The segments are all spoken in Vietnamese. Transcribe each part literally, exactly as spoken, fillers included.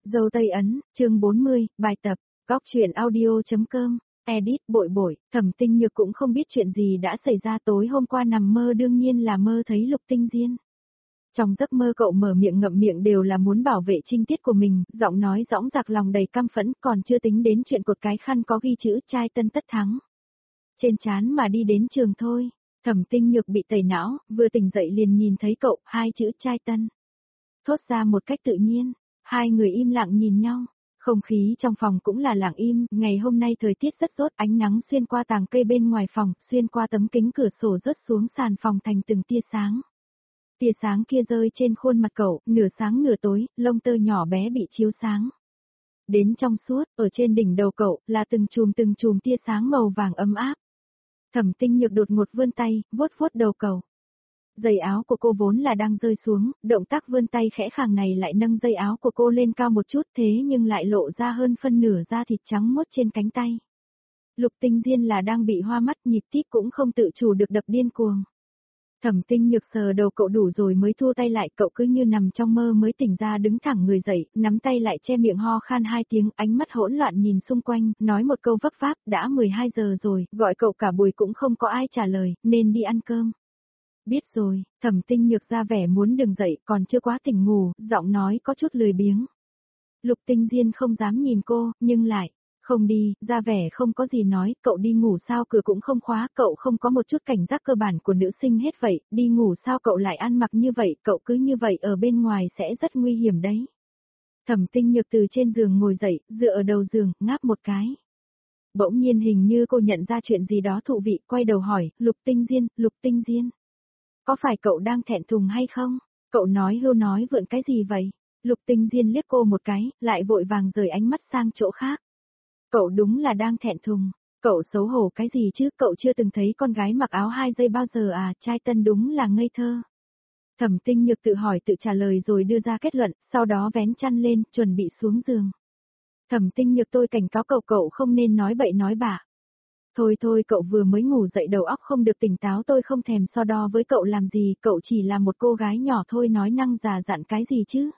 Dâu Tây Ấn, chương bốn mươi, bài tập, góc truyện audio.com, edit bội bội, Thẩm Tinh Nhược cũng không biết chuyện gì đã xảy ra tối hôm qua nằm mơ đương nhiên là mơ thấy Lục Tinh Diên. Trong giấc mơ cậu mở miệng ngậm miệng đều là muốn bảo vệ trinh tiết của mình, giọng nói dõng dạc lòng đầy căm phẫn còn chưa tính đến chuyện cột cái khăn có ghi chữ trai tân tất thắng. Trên trán mà đi đến trường thôi, Thẩm Tinh Nhược bị tẩy não, vừa tỉnh dậy liền nhìn thấy cậu, hai chữ trai tân. Thốt ra một cách tự nhiên. Hai người im lặng nhìn nhau, không khí trong phòng cũng là lặng im, ngày hôm nay thời tiết rất tốt, ánh nắng xuyên qua tàng cây bên ngoài phòng, xuyên qua tấm kính cửa sổ rớt xuống sàn phòng thành từng tia sáng. Tia sáng kia rơi trên khuôn mặt cậu, nửa sáng nửa tối, lông tơ nhỏ bé bị chiếu sáng. Đến trong suốt, ở trên đỉnh đầu cậu, là từng chùm từng chùm tia sáng màu vàng ấm áp. Thẩm Tinh Nhược đột ngột vươn tay, vuốt vuốt đầu cậu. Dây áo của cô vốn là đang rơi xuống, động tác vươn tay khẽ khàng này lại nâng dây áo của cô lên cao một chút thế nhưng lại lộ ra hơn phân nửa da thịt trắng muốt trên cánh tay. Lục Tinh Diên là đang bị hoa mắt, nhịp tít cũng không tự chủ được đập điên cuồng. Thẩm Tinh Nhược sờ đầu cậu đủ rồi mới thu tay lại, cậu cứ như nằm trong mơ mới tỉnh ra, đứng thẳng người dậy, nắm tay lại che miệng ho khan hai tiếng, ánh mắt hỗn loạn nhìn xung quanh, nói một câu vấp váp, đã mười hai giờ rồi, gọi cậu cả buổi cũng không có ai trả lời, nên đi ăn cơm. Biết rồi, Thẩm Tinh Nhược ra vẻ muốn đừng dậy, còn chưa quá tỉnh ngủ, giọng nói có chút lười biếng. Lục Tinh Diên không dám nhìn cô, nhưng lại, không đi, ra vẻ không có gì nói, cậu đi ngủ sao, cửa cũng không khóa, cậu không có một chút cảnh giác cơ bản của nữ sinh hết vậy, đi ngủ sao cậu lại ăn mặc như vậy, cậu cứ như vậy ở bên ngoài sẽ rất nguy hiểm đấy. Thẩm Tinh Nhược từ trên giường ngồi dậy, dựa ở đầu giường, ngáp một cái. Bỗng nhiên hình như cô nhận ra chuyện gì đó thú vị, quay đầu hỏi, Lục Tinh Diên, Lục Tinh Diên. Có phải cậu đang thẹn thùng hay không? Cậu nói hưu nói vượn cái gì vậy? Lục Tinh Diên liếc cô một cái, lại vội vàng rời ánh mắt sang chỗ khác. Cậu đúng là đang thẹn thùng. Cậu xấu hổ cái gì chứ? Cậu chưa từng thấy con gái mặc áo hai giây bao giờ à? Trai tân đúng là ngây thơ. Thẩm Tinh Nhược tự hỏi tự trả lời rồi đưa ra kết luận, sau đó vén chăn lên, chuẩn bị xuống giường. Thẩm Tinh Nhược, tôi cảnh cáo cậu cậu không nên nói bậy nói bạ. Thôi thôi, cậu vừa mới ngủ dậy đầu óc không được tỉnh táo, tôi không thèm so đo với cậu làm gì, cậu chỉ là một cô gái nhỏ thôi, nói năng già dặn cái gì chứ.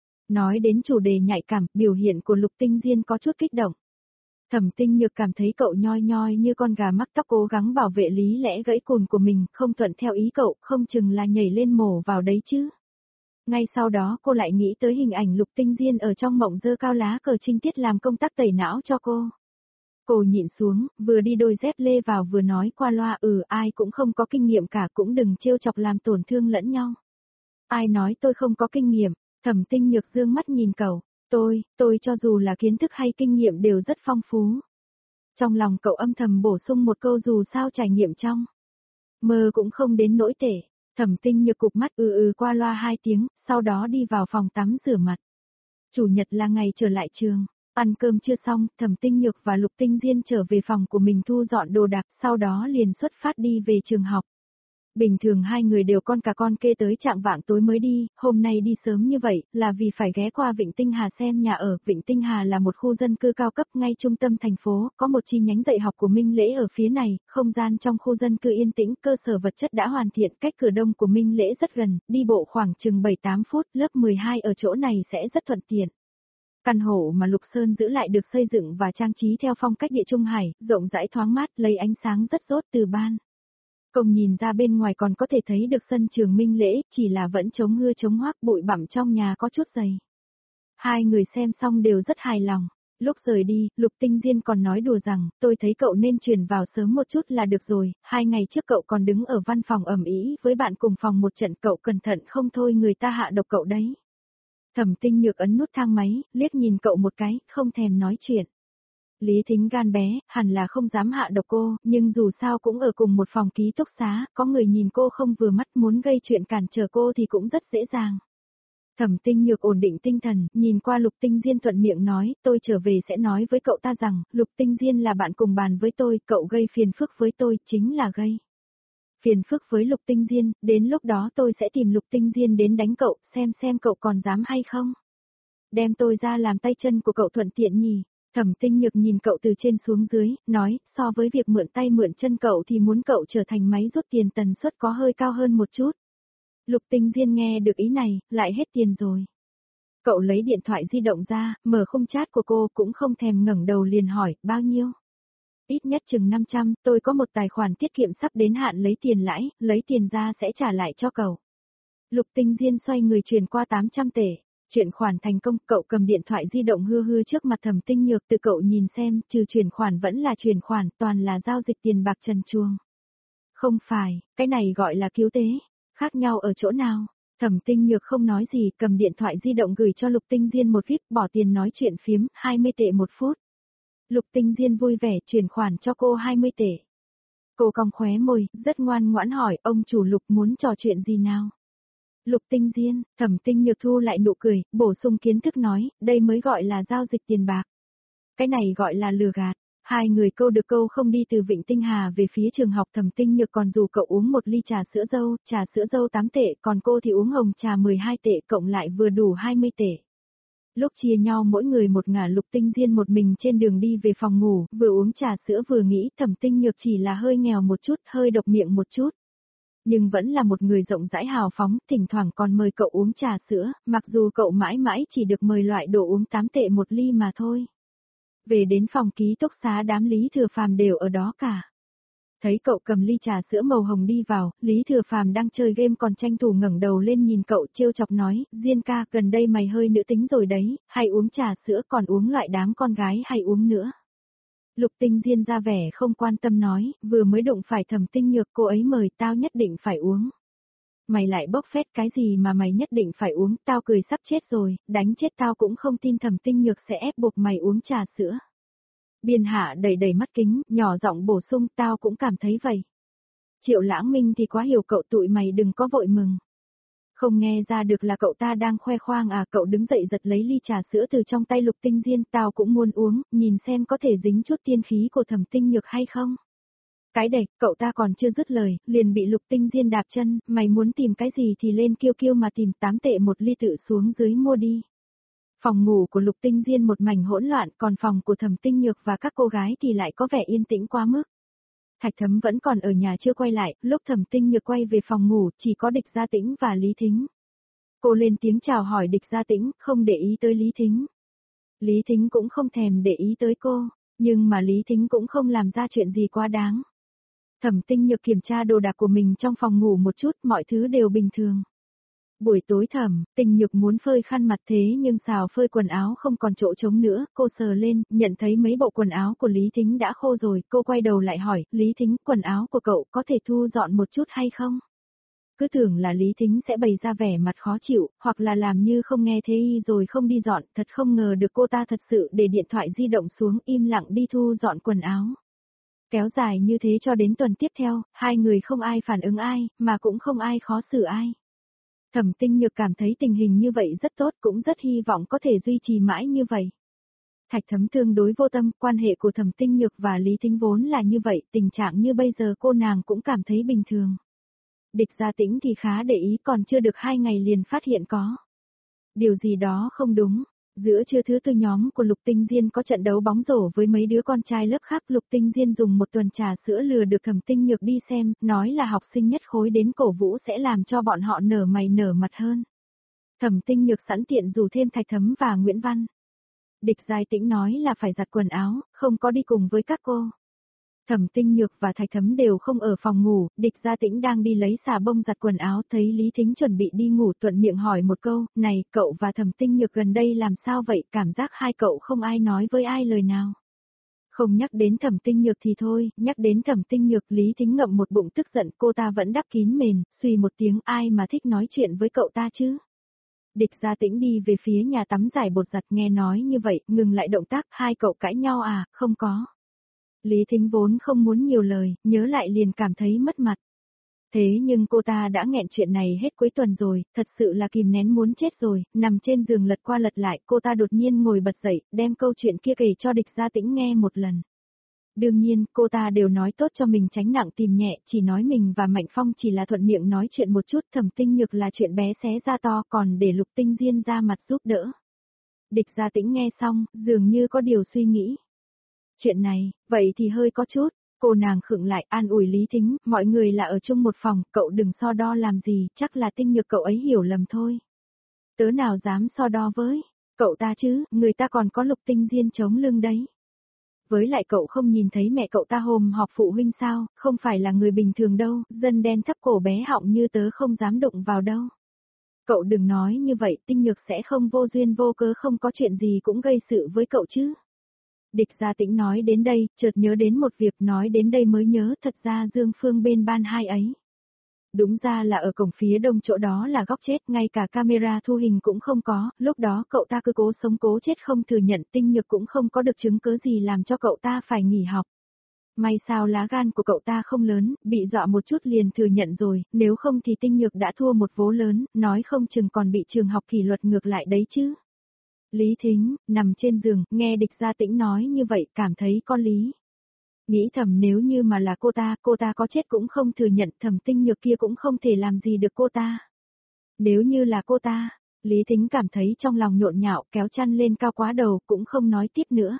Nói đến chủ đề nhạy cảm, biểu hiện của Lục Tinh Diên có chút kích động. Thẩm Tinh Nhược cảm thấy cậu nhoi nhoi như con gà mắc tóc, cố gắng bảo vệ lý lẽ gãy cùn của mình, không thuận theo ý cậu, không chừng là nhảy lên mổ vào đấy chứ. Ngay sau đó cô lại nghĩ tới hình ảnh Lục Tinh Diên ở trong mộng dơ cao lá cờ trinh tiết làm công tác tẩy não cho cô. Cô nhịn xuống, vừa đi đôi dép lê vào vừa nói qua loa, ừ ai cũng không có kinh nghiệm cả, cũng đừng trêu chọc làm tổn thương lẫn nhau. Ai nói tôi không có kinh nghiệm? Thẩm Tinh Nhược dương mắt nhìn cậu, tôi, tôi cho dù là kiến thức hay kinh nghiệm đều rất phong phú. Trong lòng cậu âm thầm bổ sung một câu, dù sao trải nghiệm trong mơ cũng không đến nỗi tệ. Thẩm Tinh Nhược cụp mắt ừ ừ qua loa hai tiếng, sau đó đi vào phòng tắm rửa mặt. Chủ nhật là ngày trở lại trường. Ăn cơm chưa xong, Thẩm Tinh Nhược và Lục Tinh Diên trở về phòng của mình thu dọn đồ đạc, sau đó liền xuất phát đi về trường học. Bình thường hai người đều con cả con kê tới trạng vạng tối mới đi, hôm nay đi sớm như vậy, là vì phải ghé qua Vịnh Tinh Hà xem nhà ở. Vịnh Tinh Hà là một khu dân cư cao cấp ngay trung tâm thành phố, có một chi nhánh dạy học của Minh Lễ ở phía này, không gian trong khu dân cư yên tĩnh, cơ sở vật chất đã hoàn thiện, cách cửa đông của Minh Lễ rất gần, đi bộ khoảng chừng bảy tám phút, lớp mười hai ở chỗ này sẽ rất thuận tiện. Căn hộ mà Lục Sơn giữ lại được xây dựng và trang trí theo phong cách địa trung hải, rộng rãi thoáng mát, lấy ánh sáng rất tốt từ ban công nhìn ra bên ngoài còn có thể thấy được sân trường Minh Lễ, chỉ là vẫn chống mưa chống hoác, bụi bặm trong nhà có chút dày. Hai người xem xong đều rất hài lòng. Lúc rời đi, Lục Tinh Diên còn nói đùa rằng, tôi thấy cậu nên chuyển vào sớm một chút là được rồi, hai ngày trước cậu còn đứng ở văn phòng ầm ĩ với bạn cùng phòng một trận, cậu cẩn thận không thôi người ta hạ độc cậu đấy. Thẩm Tinh Nhược ấn nút thang máy, liếc nhìn cậu một cái, không thèm nói chuyện. Lý Thính gan bé, hẳn là không dám hạ độc cô, nhưng dù sao cũng ở cùng một phòng ký túc xá, có người nhìn cô không vừa mắt muốn gây chuyện cản trở cô thì cũng rất dễ dàng. Thẩm Tinh Nhược ổn định tinh thần, nhìn qua Lục Tinh Diên thuận miệng nói, tôi trở về sẽ nói với cậu ta rằng, Lục Tinh Diên là bạn cùng bàn với tôi, cậu gây phiền phức với tôi, chính là gây phiền phức với Lục Tinh Diên, đến lúc đó tôi sẽ tìm Lục Tinh Diên đến đánh cậu, xem xem cậu còn dám hay không. Đem tôi ra làm tay chân của cậu thuận tiện nhỉ. Thẩm Tinh Nhược nhìn cậu từ trên xuống dưới, nói, so với việc mượn tay mượn chân cậu thì muốn cậu trở thành máy rút tiền tần suất có hơi cao hơn một chút. Lục Tinh Diên nghe được ý này, lại hết tiền rồi. Cậu lấy điện thoại di động ra, mở khung chat của cô cũng không thèm ngẩng đầu liền hỏi, bao nhiêu? Ít nhất chừng năm trăm, tôi có một tài khoản tiết kiệm sắp đến hạn lấy tiền lãi, lấy tiền ra sẽ trả lại cho cậu. Lục Tinh Diên xoay người chuyển qua tám trăm tệ. Chuyển khoản thành công, cậu cầm điện thoại di động hư hư trước mặt Thẩm Tinh Nhược, từ cậu nhìn xem, trừ chuyển khoản vẫn là chuyển khoản, toàn là giao dịch tiền bạc trần truồng. Không phải, cái này gọi là cứu tế, khác nhau ở chỗ nào? Thẩm Tinh Nhược không nói gì, cầm điện thoại di động gửi cho Lục Tinh Diên một vip, bỏ tiền nói chuyện phiếm, hai mươi tệ một phút. Lục Tinh Diên vui vẻ chuyển khoản cho cô hai mươi tệ. Cô cong khóe môi, rất ngoan ngoãn hỏi, ông chủ Lục muốn trò chuyện gì nào? Lục Tinh Diên, Thẩm Tinh Nhược thu lại nụ cười, bổ sung kiến thức nói, đây mới gọi là giao dịch tiền bạc. Cái này gọi là lừa gạt. Hai người câu được câu không đi từ Vịnh Tinh Hà về phía trường học. Thẩm Tinh Nhược còn dù cậu uống một ly trà sữa dâu, trà sữa dâu tám tệ, còn cô thì uống hồng trà mười hai tệ, cộng lại vừa đủ hai mươi tệ. Lúc chia nhau mỗi người một ngả, Lục Tinh Diên một mình trên đường đi về phòng ngủ, vừa uống trà sữa vừa nghĩ Thẩm Tinh Nhược chỉ là hơi nghèo một chút, hơi độc miệng một chút. Nhưng vẫn là một người rộng rãi hào phóng, thỉnh thoảng còn mời cậu uống trà sữa, mặc dù cậu mãi mãi chỉ được mời loại đồ uống tám tệ một ly mà thôi. Về đến phòng ký túc xá, đám Lý Thừa Phàm đều ở đó cả. Thấy cậu cầm ly trà sữa màu hồng đi vào, Lý Thừa Phàm đang chơi game còn tranh thủ ngẩng đầu lên nhìn cậu trêu chọc nói, Diên ca, gần đây mày hơi nữ tính rồi đấy, hay uống trà sữa còn uống loại đám con gái hay uống nữa. Lục Tinh Diên ra vẻ không quan tâm nói, vừa mới đụng phải Thẩm Tinh Nhược, cô ấy mời tao nhất định phải uống. Mày lại bốc phét cái gì mà mày nhất định phải uống, tao cười sắp chết rồi, đánh chết tao cũng không tin Thẩm Tinh Nhược sẽ ép buộc mày uống trà sữa. Biên Hạ đầy đầy mắt kính, nhỏ giọng bổ sung, tao cũng cảm thấy vậy. Triệu Lãng Minh thì quá hiểu cậu, tụi mày đừng có vội mừng. Không nghe ra được là cậu ta đang khoe khoang à? Cậu đứng dậy giật lấy ly trà sữa từ trong tay Lục Tinh Diên, tao cũng muốn uống, nhìn xem có thể dính chút tiên khí của Thẩm Tinh Nhược hay không. Cái đệch, cậu ta còn chưa dứt lời, liền bị Lục Tinh Diên đạp chân, mày muốn tìm cái gì thì lên Kiêu Kiêu mà tìm, tám tệ một ly tự xuống dưới mua đi. Phòng ngủ của Lục Tinh Diên một mảnh hỗn loạn, còn phòng của Thẩm Tinh Nhược và các cô gái thì lại có vẻ yên tĩnh quá mức. Thạch Thấm vẫn còn ở nhà chưa quay lại, lúc Thẩm Tinh Nhược quay về phòng ngủ, chỉ có Địch Gia Tĩnh và Lý Thính. Cô lên tiếng chào hỏi Địch Gia Tĩnh, không để ý tới Lý Thính. Lý Thính cũng không thèm để ý tới cô, nhưng mà Lý Thính cũng không làm ra chuyện gì quá đáng. Thẩm Tinh Nhược kiểm tra đồ đạc của mình trong phòng ngủ một chút, mọi thứ đều bình thường. Buổi tối Thẩm Tinh Nhược muốn phơi khăn mặt, thế nhưng xào phơi quần áo không còn chỗ trống nữa, cô sờ lên, nhận thấy mấy bộ quần áo của Lý Thính đã khô rồi, cô quay đầu lại hỏi, Lý Thính, quần áo của cậu có thể thu dọn một chút hay không? Cứ tưởng là Lý Thính sẽ bày ra vẻ mặt khó chịu, hoặc là làm như không nghe thấy rồi không đi dọn, thật không ngờ được cô ta thật sự để điện thoại di động xuống, im lặng đi thu dọn quần áo. Kéo dài như thế cho đến tuần tiếp theo, hai người không ai phản ứng ai, mà cũng không ai khó xử ai. Thẩm Tinh Nhược cảm thấy tình hình như vậy rất tốt, cũng rất hy vọng có thể duy trì mãi như vậy. Thạch Thấm tương đối vô tâm, quan hệ của Thẩm Tinh Nhược và Lý Thính vốn là như vậy, tình trạng như bây giờ cô nàng cũng cảm thấy bình thường. Địch Gia Tĩnh thì khá để ý, còn chưa được hai ngày liền phát hiện có điều gì đó không đúng. Giữa trưa thứ tư, nhóm của Lục Tinh Diên có trận đấu bóng rổ với mấy đứa con trai lớp khác. Lục Tinh Diên dùng một tuần trà sữa lừa được Thẩm Tinh Nhược đi xem, nói là học sinh nhất khối đến cổ vũ sẽ làm cho bọn họ nở mày nở mặt hơn. Thẩm Tinh Nhược sẵn tiện rủ thêm Thạch Thấm và Nguyễn Văn. Địch Gia Tĩnh nói là phải giặt quần áo, không có đi cùng với các cô. Thẩm Tinh Nhược và Thạch Thấm đều không ở phòng ngủ, Địch Gia Tĩnh đang đi lấy xà bông giặt quần áo, thấy Lý Thính chuẩn bị đi ngủ, thuận miệng hỏi một câu, này, cậu và Thẩm Tinh Nhược gần đây làm sao vậy, cảm giác hai cậu không ai nói với ai lời nào. Không nhắc đến Thẩm Tinh Nhược thì thôi, nhắc đến Thẩm Tinh Nhược, Lý Thính ngậm một bụng tức giận, cô ta vẫn đắp kín mền, suy một tiếng, ai mà thích nói chuyện với cậu ta chứ. Địch Gia Tĩnh đi về phía nhà tắm giải bột giặt, nghe nói như vậy, ngừng lại động tác, hai cậu cãi nhau à, không có. Lý Thính vốn không muốn nhiều lời, nhớ lại liền cảm thấy mất mặt. Thế nhưng cô ta đã nghẹn chuyện này hết cuối tuần rồi, thật sự là kìm nén muốn chết rồi, nằm trên giường lật qua lật lại, cô ta đột nhiên ngồi bật dậy, đem câu chuyện kia kể cho Địch Gia Tĩnh nghe một lần. Đương nhiên, cô ta đều nói tốt cho mình tránh nặng tìm nhẹ, chỉ nói mình và Mạnh Phong chỉ là thuận miệng nói chuyện một chút, Thẩm Tinh Nhược là chuyện bé xé ra to, còn để Lục Tinh Diên ra mặt giúp đỡ. Địch Gia Tĩnh nghe xong, dường như có điều suy nghĩ. Chuyện này, vậy thì hơi có chút, cô nàng khựng lại, an ủi Lý Thính, mọi người là ở chung một phòng, cậu đừng so đo làm gì, chắc là Tinh Nhược cậu ấy hiểu lầm thôi. Tớ nào dám so đo với cậu ta chứ, người ta còn có Lục Tinh Diên chống lưng đấy. Với lại cậu không nhìn thấy mẹ cậu ta hồm họp phụ huynh sao, không phải là người bình thường đâu, dân đen thấp cổ bé họng như tớ không dám đụng vào đâu. Cậu đừng nói như vậy, Tinh Nhược sẽ không vô duyên vô cớ không có chuyện gì cũng gây sự với cậu chứ. Địch Gia Tĩnh nói đến đây, chợt nhớ đến một việc, nói đến đây mới nhớ, thật ra Dương Phương bên ban hai ấy. Đúng ra là ở cổng phía đông chỗ đó là góc chết, ngay cả camera thu hình cũng không có, lúc đó cậu ta cứ cố sống cố chết không thừa nhận, Tinh Nhược cũng không có được chứng cứ gì làm cho cậu ta phải nghỉ học. May sao lá gan của cậu ta không lớn, bị dọa một chút liền thừa nhận rồi, nếu không thì Tinh Nhược đã thua một vố lớn, nói không chừng còn bị trường học kỷ luật ngược lại đấy chứ. Lý Thính, nằm trên giường, nghe Địch Gia Tĩnh nói như vậy, cảm thấy có lý. Nghĩ thầm nếu như mà là cô ta, cô ta có chết cũng không thừa nhận, Thẩm Tinh Nhược kia cũng không thể làm gì được cô ta. Nếu như là cô ta, Lý Thính cảm thấy trong lòng nhộn nhạo, kéo chăn lên cao quá đầu, cũng không nói tiếp nữa.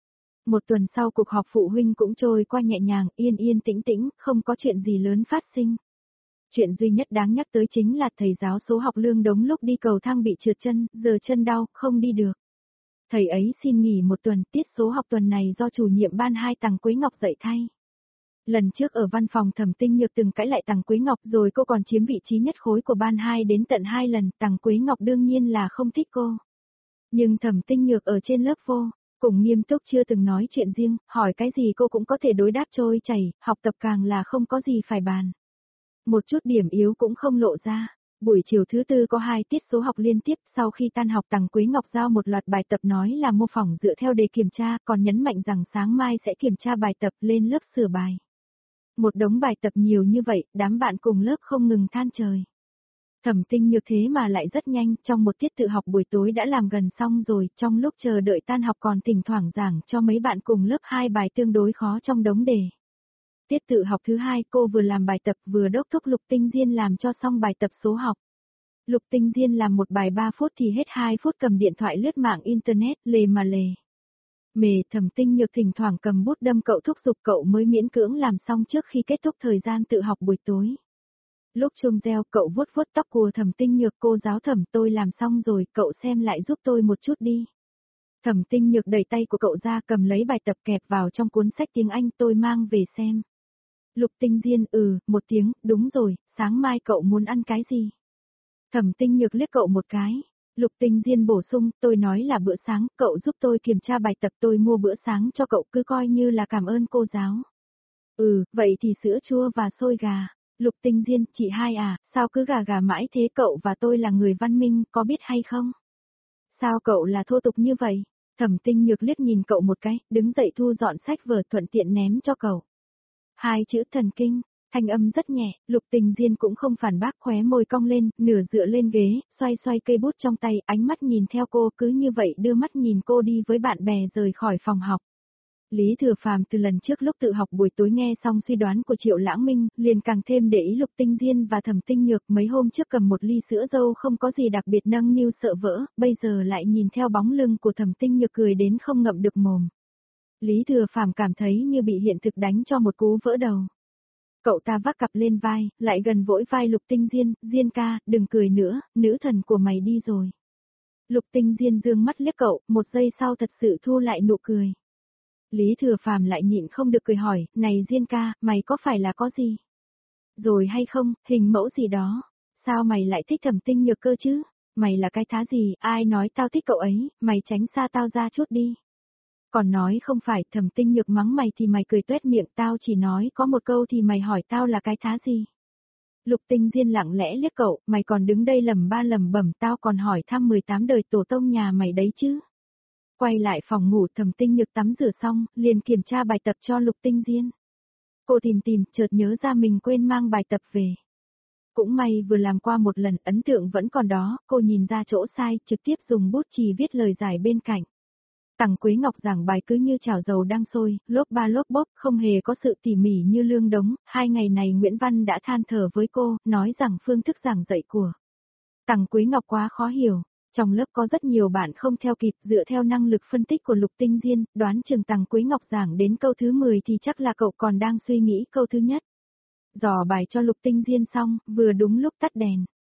Một tuần sau cuộc họp phụ huynh cũng trôi qua nhẹ nhàng, yên yên tĩnh tĩnh, không có chuyện gì lớn phát sinh. Chuyện duy nhất đáng nhắc tới chính là thầy giáo số học Lương Đống lúc đi cầu thang bị trượt chân, giờ chân đau, không đi được. Thầy ấy xin nghỉ một tuần, tiết số học tuần này do chủ nhiệm ban hai Tằng Quế Ngọc dạy thay. Lần trước ở văn phòng Thẩm Tinh Nhược từng cãi lại Tằng Quế Ngọc rồi cô còn chiếm vị trí nhất khối của ban hai đến tận hai lần, Tằng Quế Ngọc đương nhiên là không thích cô. Nhưng Thẩm Tinh Nhược ở trên lớp vô, cùng nghiêm túc chưa từng nói chuyện riêng, hỏi cái gì cô cũng có thể đối đáp trôi chảy, học tập càng là không có gì phải bàn. Một chút điểm yếu cũng không lộ ra. Buổi chiều thứ tư có hai tiết số học liên tiếp, sau khi tan học Tằng Quế Ngọc giao một loạt bài tập nói là mô phỏng dựa theo đề kiểm tra, còn nhấn mạnh rằng sáng mai sẽ kiểm tra bài tập lên lớp sửa bài. Một đống bài tập nhiều như vậy, đám bạn cùng lớp không ngừng than trời. Thẩm Tinh Nhược thế mà lại rất nhanh, trong một tiết tự học buổi tối đã làm gần xong rồi, trong lúc chờ đợi tan học còn thỉnh thoảng giảng cho mấy bạn cùng lớp hai bài tương đối khó trong đống đề. Tiết tự học thứ hai cô vừa làm bài tập vừa đốc thúc Lục Tinh Diên làm cho xong bài tập số học. Lục Tinh Diên làm một bài ba phút thì hết hai phút cầm điện thoại lướt mạng internet, lề mà lề. Mề Thẩm Tinh Nhược thỉnh thoảng cầm bút đâm cậu thúc giục cậu mới miễn cưỡng làm xong trước khi kết thúc thời gian tự học buổi tối. Lúc chuông reo cậu vuốt vuốt tóc của Thẩm Tinh Nhược, cô giáo Thẩm tôi làm xong rồi, cậu xem lại giúp tôi một chút đi. Thẩm Tinh Nhược đẩy tay của cậu ra cầm lấy bài tập kẹp vào trong cuốn sách tiếng Anh tôi mang về xem. Lục Tinh Diên ừ, một tiếng, đúng rồi, sáng mai cậu muốn ăn cái gì? Thẩm Tinh Nhược liếc cậu một cái. Lục Tinh Diên bổ sung, tôi nói là bữa sáng, cậu giúp tôi kiểm tra bài tập tôi mua bữa sáng cho cậu cứ coi như là cảm ơn cô giáo. Ừ, vậy thì sữa chua và xôi gà. Lục Tinh Diên, chị hai à, sao cứ gà gà mãi thế, cậu và tôi là người văn minh, có biết hay không? Sao cậu là thô tục như vậy? Thẩm Tinh Nhược liếc nhìn cậu một cái, đứng dậy thu dọn sách vở thuận tiện ném cho cậu. Hai chữ thần kinh, thanh âm rất nhẹ, Lục Tinh Diên cũng không phản bác, khóe môi cong lên, nửa dựa lên ghế, xoay xoay cây bút trong tay, ánh mắt nhìn theo cô, cứ như vậy đưa mắt nhìn cô đi với bạn bè rời khỏi phòng học. Lý Thừa Phàm từ lần trước lúc tự học buổi tối nghe xong suy đoán của Triệu Lãng Minh, liền càng thêm để ý Lục Tinh Diên và Thẩm Tinh Nhược, mấy hôm trước cầm một ly sữa dâu không có gì đặc biệt nâng niu sợ vỡ, bây giờ lại nhìn theo bóng lưng của Thẩm Tinh Nhược cười đến không ngậm được mồm. Lý Thừa Phàm cảm thấy như bị hiện thực đánh cho một cú vỡ đầu. Cậu ta vác cặp lên vai, lại gần vỗ vai Lục Tinh Diên, Diên ca, đừng cười nữa, nữ thần của mày đi rồi. Lục Tinh Diên dương mắt liếc cậu, một giây sau thật sự thu lại nụ cười. Lý Thừa Phàm lại nhịn không được cười hỏi, này Diên ca, mày có phải là có gì? Rồi hay không, hình mẫu gì đó? Sao mày lại thích Thẩm Tinh Nhược cơ chứ? Mày là cái thá gì, ai nói tao thích cậu ấy, mày tránh xa tao ra chút đi. Còn nói không phải, Thẩm Tinh Nhược mắng mày thì mày cười tuét miệng, tao chỉ nói có một câu thì mày hỏi tao là cái thá gì. Lục Tinh Diên lặng lẽ liếc cậu, mày còn đứng đây lầm ba lầm bẩm, tao còn hỏi thăm mười tám đời tổ tông nhà mày đấy chứ. Quay lại phòng ngủ, Thẩm Tinh Nhược tắm rửa xong, liền kiểm tra bài tập cho Lục Tinh Diên. Cô tìm tìm, chợt nhớ ra mình quên mang bài tập về. Cũng may vừa làm qua một lần, ấn tượng vẫn còn đó, cô nhìn ra chỗ sai, trực tiếp dùng bút chì viết lời giải bên cạnh. Tằng Quế Ngọc giảng bài cứ như chảo dầu đang sôi, lốp ba lốp bốp, không hề có sự tỉ mỉ như Lương Đống, hai ngày này Nguyễn Văn đã than thở với cô, nói rằng phương thức giảng dạy của Tằng Quế Ngọc quá khó hiểu. Trong lớp có rất nhiều bạn không theo kịp, dựa theo năng lực phân tích của Lục Tinh Diên, đoán chừng Tằng Quế Ngọc giảng đến câu thứ mười thì chắc là cậu còn đang suy nghĩ câu thứ nhất. Dò bài cho Lục Tinh Diên xong, vừa đúng lúc tắt đèn.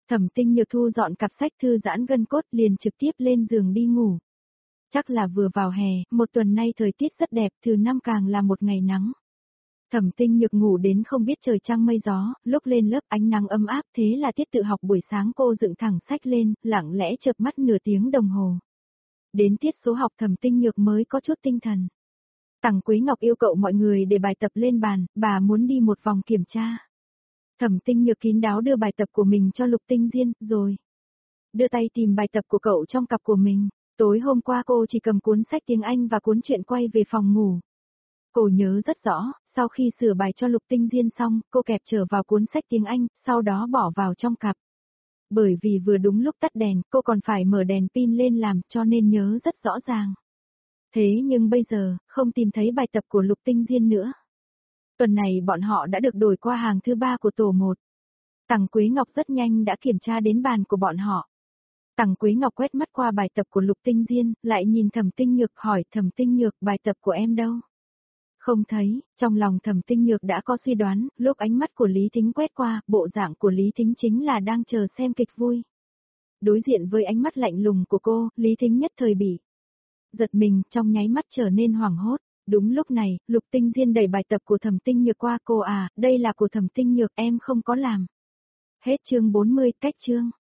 Thẩm Tinh Nhược thu dọn cặp sách thư giãn gân cốt liền trực tiếp lên giường đi ngủ. Chắc là vừa vào hè, một tuần nay thời tiết rất đẹp, thứ năm càng là một ngày nắng. Thẩm Tinh Nhược ngủ đến không biết trời trăng mây gió, lúc lên lớp ánh nắng ấm áp, thế là tiết tự học buổi sáng cô dựng thẳng sách lên, lặng lẽ chợp mắt nửa tiếng đồng hồ. Đến tiết số học Thẩm Tinh Nhược mới có chút tinh thần. Tằng Quế Ngọc yêu cầu mọi người để bài tập lên bàn, bà muốn đi một vòng kiểm tra. Thẩm Tinh Nhược kín đáo đưa bài tập của mình cho Lục Tinh Diên, rồi đưa tay tìm bài tập của cậu trong cặp của mình. Tối hôm qua cô chỉ cầm cuốn sách tiếng Anh và cuốn truyện quay về phòng ngủ. Cô nhớ rất rõ, sau khi sửa bài cho Lục Tinh Diên xong, cô kẹp trở vào cuốn sách tiếng Anh, sau đó bỏ vào trong cặp. Bởi vì vừa đúng lúc tắt đèn, cô còn phải mở đèn pin lên làm, cho nên nhớ rất rõ ràng. Thế nhưng bây giờ, không tìm thấy bài tập của Lục Tinh Diên nữa. Tuần này bọn họ đã được đổi qua hàng thứ ba của tổ một. Tằng Quế Ngọc rất nhanh đã kiểm tra đến bàn của bọn họ. Tằng Quế Ngọc quét mắt qua bài tập của Lục Tinh Diên, lại nhìn Thẩm Tinh Nhược hỏi Thẩm Tinh Nhược bài tập của em đâu? Không thấy, trong lòng Thẩm Tinh Nhược đã có suy đoán, lúc ánh mắt của Lý Thính quét qua, bộ dạng của Lý Thính chính là đang chờ xem kịch vui. Đối diện với ánh mắt lạnh lùng của cô, Lý Thính nhất thời bị giật mình, trong nháy mắt trở nên hoảng hốt. Đúng lúc này, Lục Tinh Diên đẩy bài tập của Thẩm Tinh Nhược qua cô à, đây là của Thẩm Tinh Nhược em không có làm. Hết chương bốn mươi, cách chương.